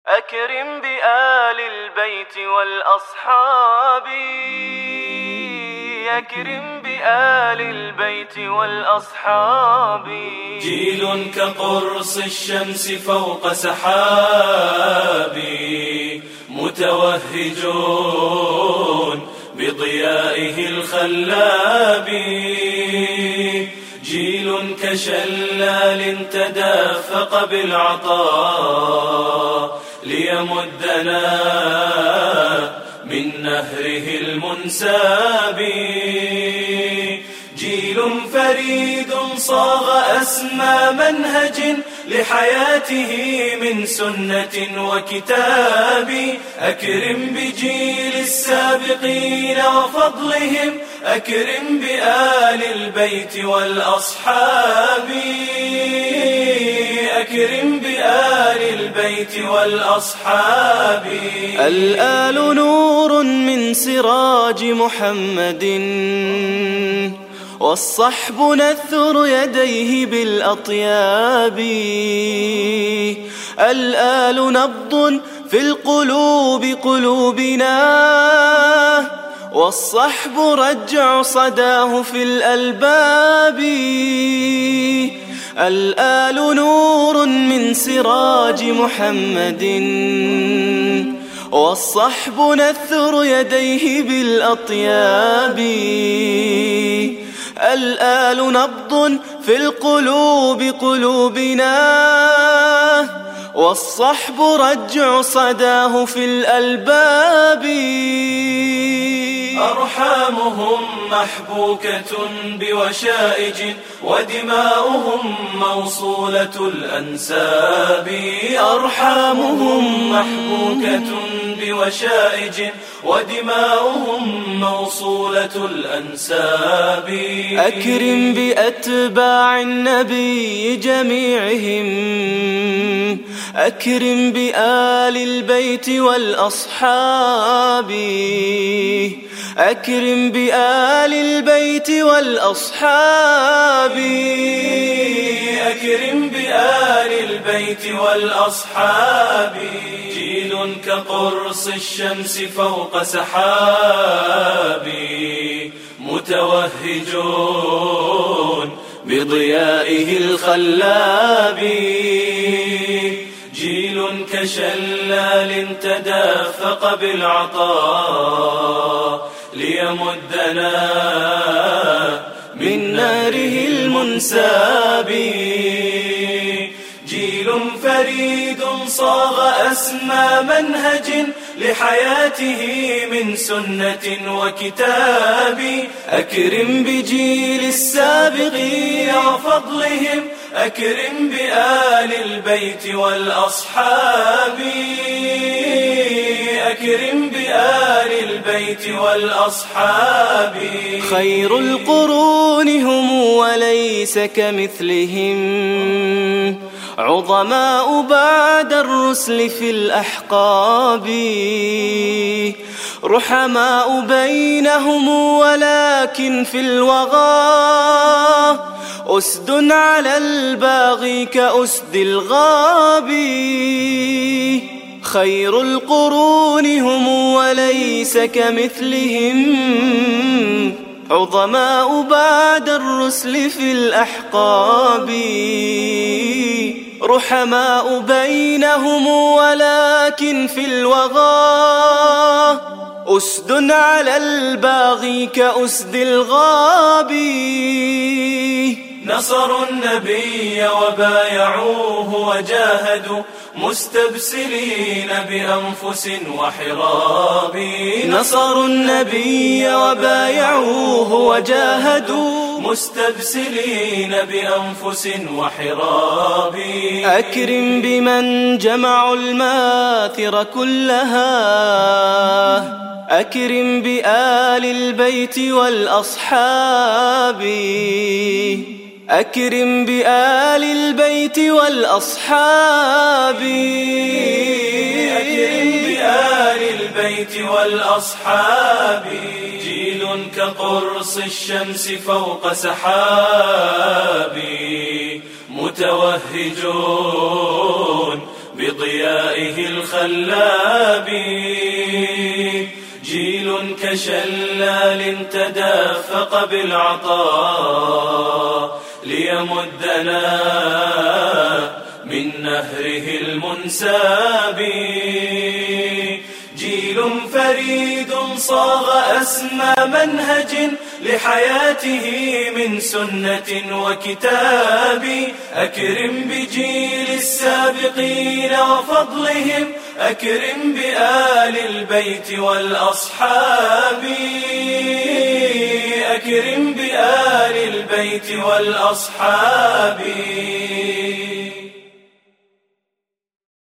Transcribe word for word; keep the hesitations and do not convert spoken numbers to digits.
أكرم بآل البيت والأصحاب، أكرم بآل البيت والأصحاب. جيل كقرص الشمس فوق سحاب، متوهجون بضيائه الخلاب. جيل كشلال تدافق بالعطاء ليمدنا من نهره المنساب. جيل فريد صاغ أسمى منهج لحياته من سنة وكتاب. أكرم بجيل السابقين وفضلهم، أكرم بآل البيت والأصحاب. أكرم بآل البيت والأصحاب. الآل نور من سراج محمد، والصحب نثر يديه بالأطياب. الآل نبض في القلوب قلوبنا، والصحب رجع صداه في الألباب. الآل نور من سراج محمد، والصحب نثر يديه بالأطياب. الآل نبض في القلوب قلوبنا، والصحب رجع صداه في الألباب. أرحامهم محبوكة بوشائج، ودماؤهم موصولة الأنساب. أرحامهم محبوكة بوشائج، ودماؤهم موصولة الأنساب. أكرم بأتباع النبي جميعهم، أكرم بآل البيت والأصحاب. أكرم بآل البيت والأصحاب. أكرم بآل البيت والأصحاب. جيل كقرص الشمس فوق سحاب، متوهجون بضيائه الخلاب. جيل كشلال تدافق بالعطاء ليمدنا من ناره المنساب. جيل فريد صاغ أسمى منهج لحياته من سنة وكتاب. أكرم بجيل السابقين وفضلهم، أكرم بآل البيت والأصحاب. أكرم بآل البيت والأصحاب. خير القرون هم وليس كمثلهم، عظماء بعد الرسل في الأحقاب. رحماء بينهم ولكن في الوغى، أسد على الباغي كأسد الغاب. خير القرون هم وليس كمثلهم، عظماء بعد الرسل في الأحقاب. رحماء بينهم ولكن في الوغى، أسد على الباغي كأسد الغاب. نصروا النبي وبايعوه وجاهدوا مستبسلين بأنفس وحراب. نصروا النبي وبايعوه وجاهدوا مستبسلين بأنفس وحراب. أكرم بمن جمعوا الماثر كلها، أكرم بآل البيت والأصحاب. أكرم بآل البيت والأصحاب. أكرم بآل البيت والأصحاب. جيل كقرص الشمس فوق سحاب، متوهجون بضيائه الخلاب، جيل كشلال تدافق بالعطاء ليمدنا من نهره المنساب، جيل فريد صاغ أسمى منهج لحياته من سنة وكتاب. أكرم بجيل السابقين وفضلهم، أكرم بآل البيت والأصحاب، أكرم بآل البيت والأصحاب.